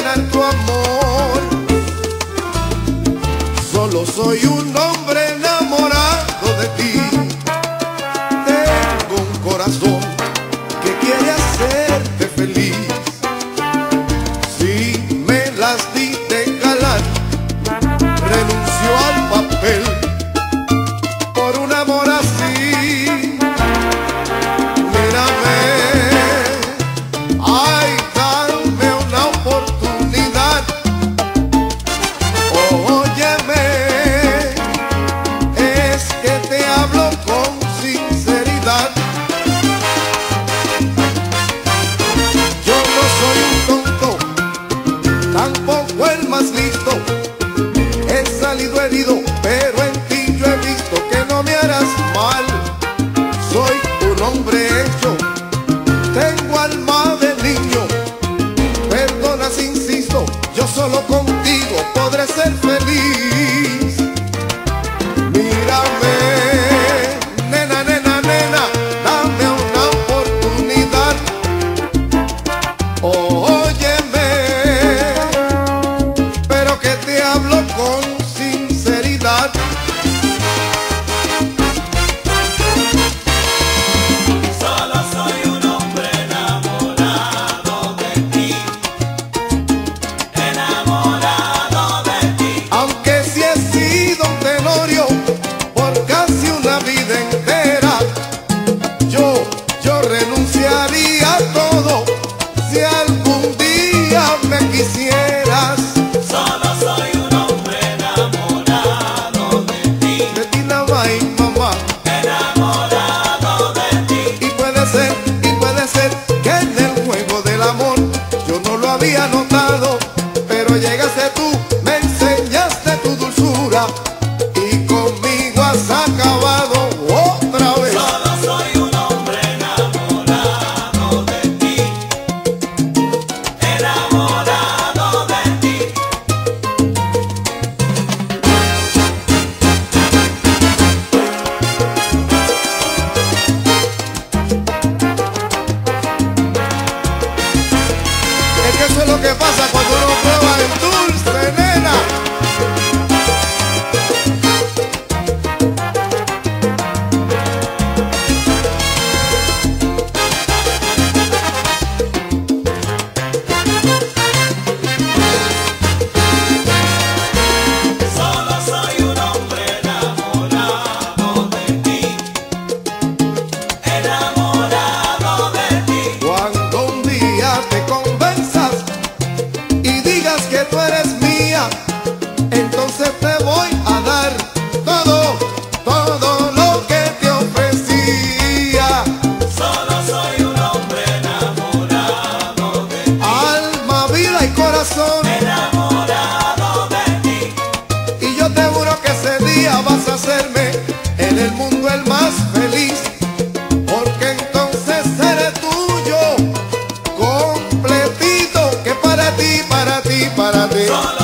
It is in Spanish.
ganar tu amor. Solo soy un hombre enamorado de ti. Tengo un corazón que quiere hacerte feliz. Si me las di de galán, renuncio al papel por un amor así. Mírame, ay, dame una oportunidad. Óyeme, es que te hablo con sinceridad. Yo no soy un tonto, tampoco el más listo. He salido herido, pero en ti yo he visto que no me harás mal. Soy un hombre hecho, tengo alma de niño. Perdona si insisto, yo solo contigo podré ser feliz. Mírame, nena, nena, nena, dame una oportunidad. Óyeme, pero que te hablo con sinceridad. Solo soy un hombre enamorado de ti, enamorado de ti. Aunque si he sido un tenorio por casi una vida entera, yo renunciaría a todo si algún día me quisieras. Solo soy un hombre enamorado De ti nada más, mamá. enamorado de ti. Y puede ser que en el juego del amor yo no lo había notado, pero llegaste tú, me enseñaste tu dulzura y conmigo has acabado otra vez. Solo soy un hombre enamorado de ti, enamorado de ti. Es que eso es lo que pasa cuando uno prueba el dulce, nena. Solo soy un hombre enamorado de ti, enamorado de ti. Cuando un día te convenzas y digas que tú eres mía, entonces te voy a dar todo lo que te ofrecía. Solo soy un hombre enamorado de ti, Alma, vida y corazón. enamorado de ti. Y yo te juro que ese día vas a hacerme en el mundo el más feliz, porque entonces seré tuyo completito, que para ti, para ti, para ti. Solo